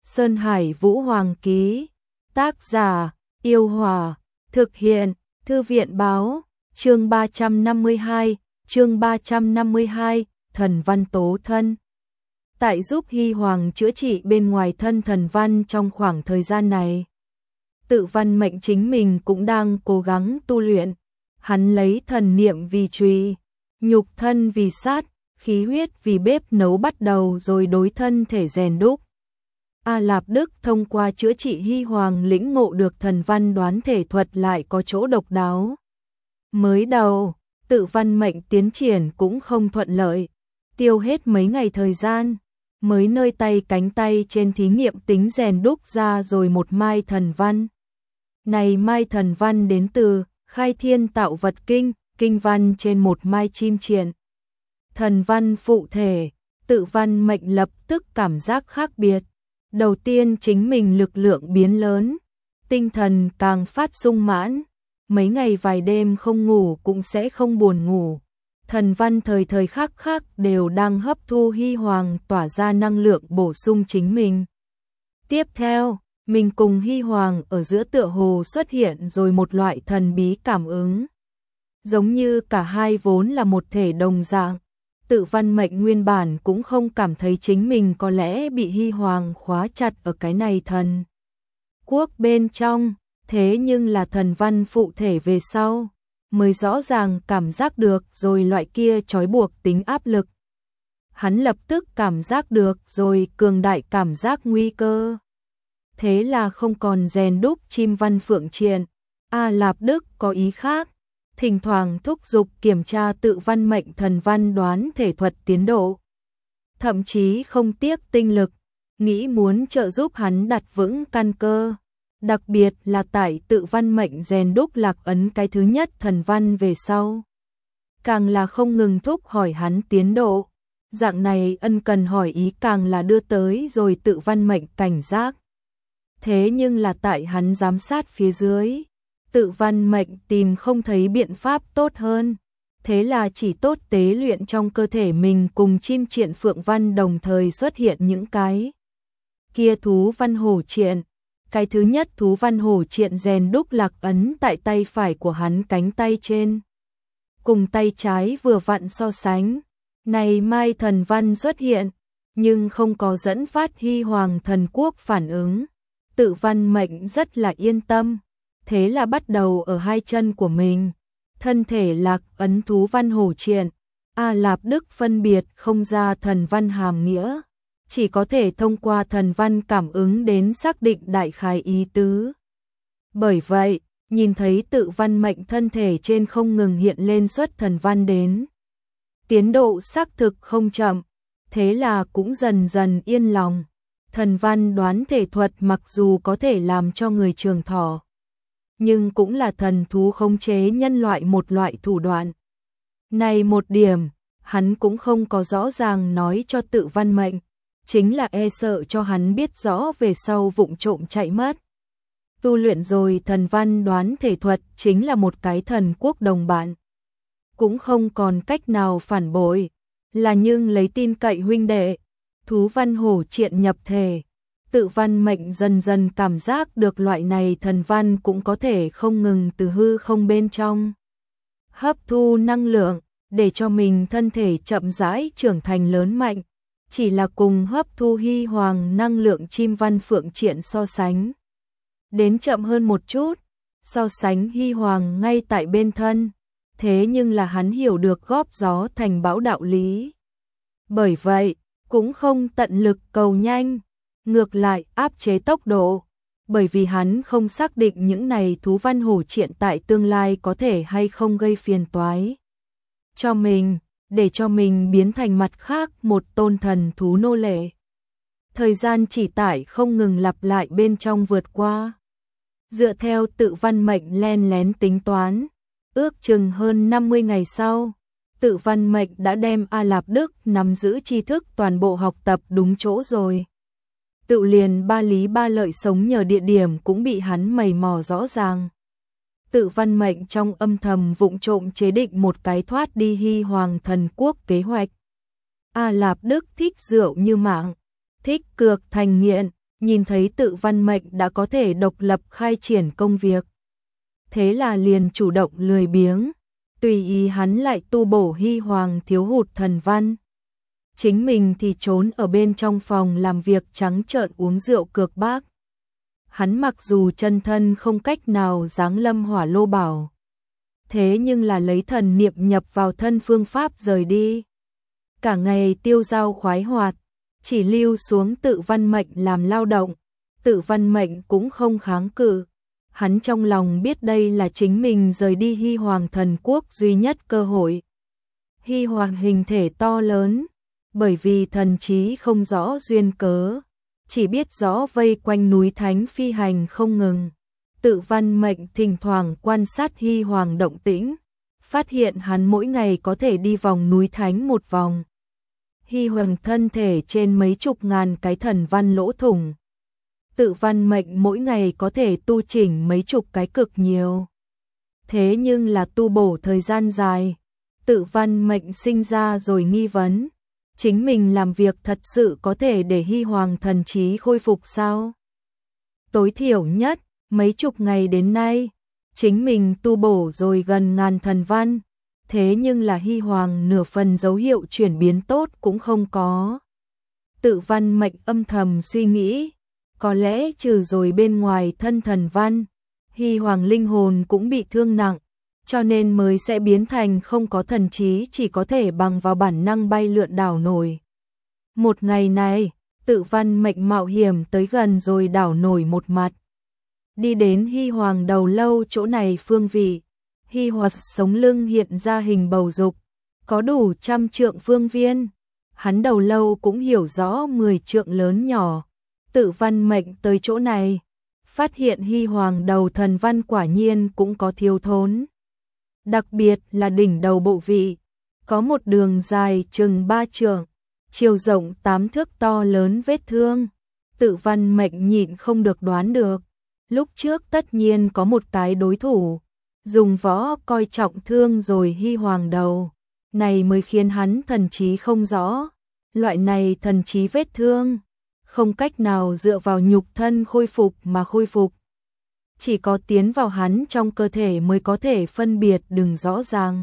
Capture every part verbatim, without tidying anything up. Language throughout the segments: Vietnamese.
Sơn Hải Vũ Hoàng ký. Tác giả: Yêu Hòa. Thực hiện: Thư viện báo. Chương ba trăm năm mươi hai, chương ba trăm năm mươi hai, thần văn tố thân. Tại giúp Hy Hoàng chữa trị bên ngoài thân thần văn trong khoảng thời gian này. Tự Văn Mệnh chính mình cũng đang cố gắng tu luyện. Hắn lấy thần niệm vì chùy, nhục thân vì sát, khí huyết vì bếp nấu bắt đầu rồi đối thân thể rèn đúc. A Lạp Đức thông qua chữa trị Hy Hoàng lĩnh ngộ được thần văn đoán thể thuật lại có chỗ độc đáo. Mới đầu, Tự Văn Mệnh tiến triển cũng không thuận lợi, tiêu hết mấy ngày thời gian, mới nơi tay cánh tay trên thí nghiệm tính rèn đúc ra rồi một mai thần văn. Này mai thần văn đến từ Khai Thiên Tạo Vật Kinh, kinh văn trên một mai chim triện. Thần văn phụ thể, Tự Văn Mệnh lập tức cảm giác khác biệt. Đầu tiên chính mình lực lượng biến lớn, tinh thần càng phát sung mãn, mấy ngày vài đêm không ngủ cũng sẽ không buồn ngủ. Thần văn thời thời khắc khắc đều đang hấp thu Hy Hoàng tỏa ra năng lượng bổ sung chính mình. Tiếp theo, mình cùng Hy Hoàng ở giữa tựa hồ xuất hiện rồi một loại thần bí cảm ứng. Giống như cả hai vốn là một thể đồng dạng. Tự Văn Mệnh nguyên bản cũng không cảm thấy chính mình có lẽ bị Hy Hoàng khóa chặt ở cái này thần quốc bên trong, thế nhưng là thần văn phụ thể về sau, mới rõ ràng cảm giác được rồi loại kia trói buộc tính áp lực. Hắn lập tức cảm giác được rồi cường đại cảm giác nguy cơ. Thế là không còn rèn đúc chim văn phượng triện, A Lạp Đức có ý khác. Thỉnh thoảng thúc giục kiểm tra Tự Văn Mệnh thần văn đoán thể thuật tiến độ. Thậm chí không tiếc tinh lực, nghĩ muốn trợ giúp hắn đặt vững căn cơ. Đặc biệt là tại Tự Văn Mệnh rèn đúc lạc ấn cái thứ nhất thần văn về sau. Càng là không ngừng thúc hỏi hắn tiến độ. Dạng này ân cần hỏi ý càng là đưa tới rồi Tự Văn Mệnh cảnh giác. Thế nhưng là tại hắn giám sát phía dưới, Tự Văn Mệnh tìm không thấy biện pháp tốt hơn, thế là chỉ tốt tế luyện trong cơ thể mình cùng chim triện phượng văn đồng thời xuất hiện những cái kia thú văn hổ triện. Cái thứ nhất thú văn hổ triện rèn đúc lạc ấn tại tay phải của hắn cánh tay trên, cùng tay trái vừa vặn so sánh. Này mai thần văn xuất hiện, nhưng không có dẫn phát Hy Hoàng thần quốc phản ứng. Tự Văn Mệnh rất là yên tâm. Thế là bắt đầu ở hai chân của mình, thân thể lạc ấn thú văn hổ triện. A Lạp Đức phân biệt không ra thần văn hàm nghĩa, chỉ có thể thông qua thần văn cảm ứng đến xác định đại khái ý tứ. Bởi vậy, nhìn thấy Tự Văn Mệnh thân thể trên không ngừng hiện lên xuất thần văn đến. Tiến độ xác thực không chậm, thế là cũng dần dần yên lòng. Thần văn đoán thể thuật mặc dù có thể làm cho người trường thọ, nhưng cũng là thần thú khống chế nhân loại một loại thủ đoạn. Này một điểm, hắn cũng không có rõ ràng nói cho Tự Văn Mệnh, chính là e sợ cho hắn biết rõ về sau vụng trộm chạy mất. Tu luyện rồi thần văn đoán thể thuật chính là một cái thần quốc đồng bạn. Cũng không còn cách nào phản bội, là nhưng lấy tin cậy huynh đệ, thú văn hổ triện nhập thể. Tự Văn Mệnh dần dần cảm giác được loại này thần văn cũng có thể không ngừng từ hư không bên trong hấp thu năng lượng, để cho mình thân thể chậm rãi trưởng thành lớn mạnh, chỉ là cùng hấp thu Hy Hoàng năng lượng chim văn phượng triện so sánh. Đến chậm hơn một chút, so sánh Hy Hoàng ngay tại bên thân, thế nhưng là hắn hiểu được góp gió thành bão đạo lý. Bởi vậy, cũng không tận lực cầu nhanh, ngược lại áp chế tốc độ, bởi vì hắn không xác định những này thú văn hổ triện tại tương lai có thể hay không gây phiền toái cho mình, để cho mình biến thành mặt khác một tôn thần thú nô lệ. Thời gian chỉ tải không ngừng lặp lại bên trong vượt qua. Dựa theo Tự Văn Mệnh len lén tính toán, ước chừng hơn năm mươi ngày sau, Tự Văn Mệnh đã đem A Lạp Đức nắm giữ tri thức toàn bộ học tập đúng chỗ rồi. Tự liền ba lý ba lợi sống nhờ địa điểm cũng bị hắn mày mò rõ ràng. Tự Văn Mệnh trong âm thầm vụng trộm chế định một cái thoát đi Hy Hoàng thần quốc kế hoạch. A Lạp Đức thích rượu như mạng, thích cược thành nghiện, nhìn thấy Tự Văn Mệnh đã có thể độc lập khai triển công việc. Thế là liền chủ động lười biếng, tùy ý hắn lại tu bổ Hy Hoàng thiếu hụt thần văn. Chính mình thì trốn ở bên trong phòng làm việc trắng trợn uống rượu cược bác. Hắn mặc dù chân thân không cách nào giáng lâm Hỏa Lô Bảo, thế nhưng là lấy thần niệm nhập vào thân phương pháp rời đi. Cả ngày tiêu dao khoái hoạt, chỉ lưu xuống Tự Văn Mệnh làm lao động. Tự Văn Mệnh cũng không kháng cự. Hắn trong lòng biết đây là chính mình rời đi Hy Hoàng thần quốc duy nhất cơ hội. Hy Hoàng hình thể to lớn, bởi vì thần trí không rõ duyên cớ, chỉ biết rõ vây quanh núi Thánh phi hành không ngừng. Tự Văn Mệnh thỉnh thoảng quan sát Hy Hoàng động tĩnh, phát hiện hắn mỗi ngày có thể đi vòng núi Thánh một vòng. Hy Hoàng thân thể trên mấy chục ngàn cái thần văn lỗ thủng. Tự Văn Mệnh mỗi ngày có thể tu chỉnh mấy chục cái cực nhiều. Thế nhưng là tu bổ thời gian dài, Tự Văn Mệnh sinh ra rồi nghi vấn. Chính mình làm việc thật sự có thể để Hy Hoàng thần trí khôi phục sao? Tối thiểu nhất, mấy chục ngày đến nay, chính mình tu bổ rồi gần ngàn thần văn, thế nhưng là Hy Hoàng nửa phần dấu hiệu chuyển biến tốt cũng không có. Tự Văn Mệnh âm thầm suy nghĩ, có lẽ trừ rồi bên ngoài thân thần văn, Hy Hoàng linh hồn cũng bị thương nặng, cho nên mới sẽ biến thành không có thần trí, chỉ có thể bằng vào bản năng bay lượn đảo nổi. Một ngày này, Tự Văn Mệnh mạo hiểm tới gần rồi đảo nổi một mặt. Đi đến Hy Hoàng đầu lâu chỗ này phương vị, Hy Hoàng sống lưng hiện ra hình bầu dục, có đủ trăm trượng phương viên. Hắn đầu lâu cũng hiểu rõ mười trượng lớn nhỏ. Tự Văn Mệnh tới chỗ này, phát hiện Hy Hoàng đầu thần văn quả nhiên cũng có thiếu thốn. Đặc biệt là đỉnh đầu bộ vị, có một đường dài chừng ba trượng, chiều rộng tám thước to lớn vết thương. Tự Văn Mệnh nhịn không được đoán được, lúc trước tất nhiên có một cái đối thủ, dùng võ coi trọng thương rồi Hy Hoàng đầu, này mới khiến hắn thần trí không rõ. Loại này thần trí vết thương, không cách nào dựa vào nhục thân khôi phục mà khôi phục. Chỉ có tiến vào hắn trong cơ thể mới có thể phân biệt đừng rõ ràng.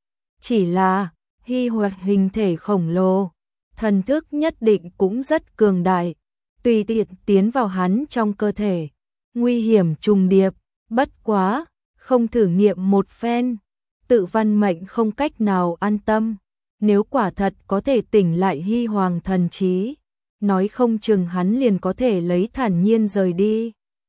Chỉ là, Hy Hoàng hình thể khổng lồ, thần thức nhất định cũng rất cường đại, tùy tiện tiến vào hắn trong cơ thể, nguy hiểm trùng điệp, bất quá, không thử nghiệm một phen, Tự Văn Mệnh không cách nào an tâm. Nếu quả thật có thể tỉnh lại Hy Hoàng thần trí, nói không chừng hắn liền có thể lấy thản nhiên rời đi,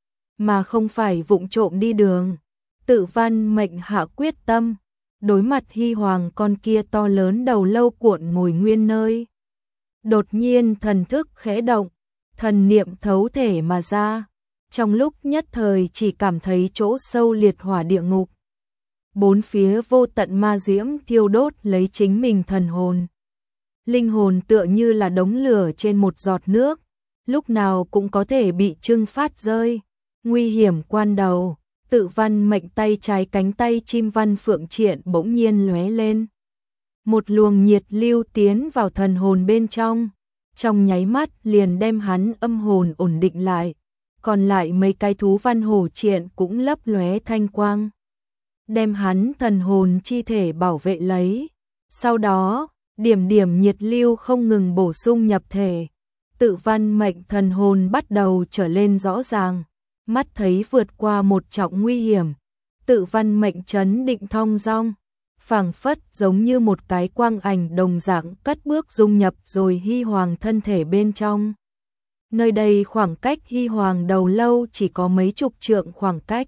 mà không phải vụng trộm đi đường. Tự Văn Mệnh hạ quyết tâm, đối mặt Hy Hoàng con kia to lớn đầu lâu cuộn ngồi nguyên nơi. Đột nhiên thần thức khẽ động, thần niệm thấu thể mà ra, trong lúc nhất thời chỉ cảm thấy chỗ sâu liệt hỏa địa ngục. Bốn phía vô tận ma diễm thiêu đốt lấy chính mình thần hồn. Linh hồn tựa như là đống lửa trên một giọt nước, lúc nào cũng có thể bị trưng phát rơi. Nguy hiểm quan đầu, Tự Văn Mệnh tay trái cánh tay chim văn phượng triện bỗng nhiên lóe lên. Một luồng nhiệt lưu tiến vào thần hồn bên trong, trong nháy mắt liền đem hắn âm hồn ổn định lại. Còn lại mấy cái thú văn hổ triện cũng lấp lóe thanh quang, đem hắn thần hồn chi thể bảo vệ lấy. Sau đó, điểm điểm nhiệt lưu không ngừng bổ sung nhập thể. Tự Văn Mệnh thần hồn bắt đầu trở lên rõ ràng, mắt thấy vượt qua một trọng nguy hiểm. Tự Văn Mệnh trấn định thong dong, phảng phất giống như một cái quang ảnh đồng dạng cất bước dung nhập rồi Hy Hoàng thân thể bên trong. Nơi đây khoảng cách Hy Hoàng đầu lâu chỉ có mấy chục trượng khoảng cách.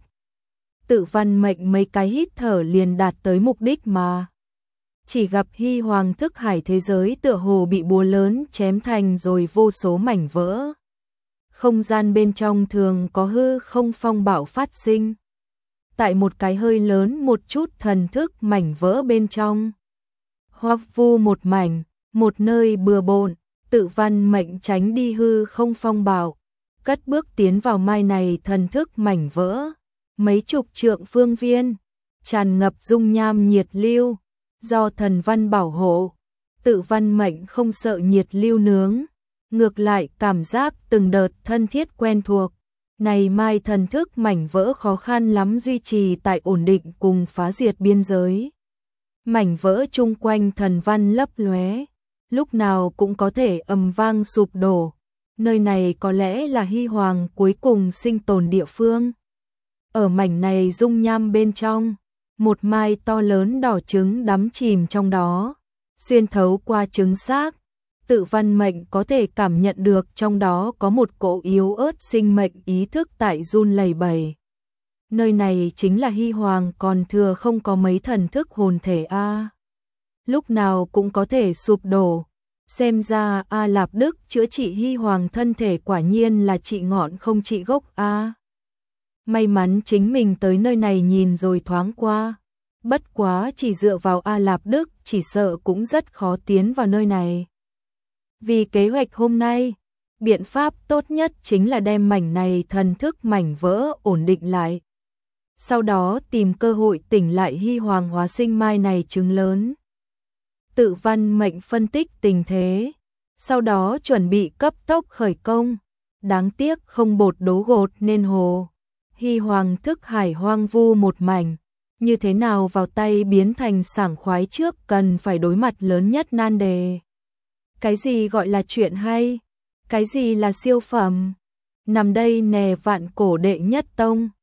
Tự Văn Mệnh mấy cái hít thở liền đạt tới mục đích mà. Chỉ gặp Hy Hoàng thức hải thế giới tựa hồ bị búa lớn chém thành rồi vô số mảnh vỡ. Không gian bên trong thường có hư không phong bạo phát sinh. Tại một cái hơi lớn một chút thần thức mảnh vỡ bên trong. Hoắc vu một mảnh, một nơi bừa bộn. Tự Văn Mệnh tránh đi hư không phong bạo, cất bước tiến vào mai này thần thức mảnh vỡ. Mấy chục trượng phương viên, tràn ngập dung nham nhiệt lưu, do thần văn bảo hộ. Tự Văn Mệnh không sợ nhiệt lưu nướng, ngược lại cảm giác từng đợt thân thiết quen thuộc. Này mai thần thức mảnh vỡ khó khăn lắm duy trì tại ổn định cùng phá diệt biên giới. Mảnh vỡ chung quanh thần văn lấp lóe, lúc nào cũng có thể ầm vang sụp đổ. Nơi này có lẽ là Hy Hoàng cuối cùng sinh tồn địa phương. Ở mảnh này dung nham bên trong, một mai to lớn đỏ trứng đắm chìm trong đó, xuyên thấu qua trứng xác. Tự văn mệnh có thể cảm nhận được trong đó có một cỗ yếu ớt sinh mệnh ý thức tại run lẩy bẩy. Nơi này chính là Hy Hoàng còn thừa không có mấy thần thức hồn thể a. Lúc nào cũng có thể sụp đổ. Xem ra A Lạp Đức chữa trị Hy Hoàng thân thể quả nhiên là trị ngọn không trị gốc a. May mắn chính mình tới nơi này nhìn rồi thoáng qua. Bất quá chỉ dựa vào A Lạp Đức chỉ sợ cũng rất khó tiến vào nơi này. Vì kế hoạch hôm nay, biện pháp tốt nhất chính là đem mảnh này thần thức mảnh vỡ ổn định lại. Sau đó tìm cơ hội tỉnh lại Hy Hoàng hóa sinh mai này trứng lớn. Tự văn mệnh phân tích tình thế, sau đó chuẩn bị cấp tốc khởi công. Đáng tiếc không bột đố gột nên hồ. Hy Hoàng thức hải hoang vu một mảnh, như thế nào vào tay biến thành sảng khoái trước cần phải đối mặt lớn nhất nan đề. Cái gì gọi là chuyện hay? Cái gì là siêu phẩm? Nằm đây nè vạn cổ đệ nhất tông.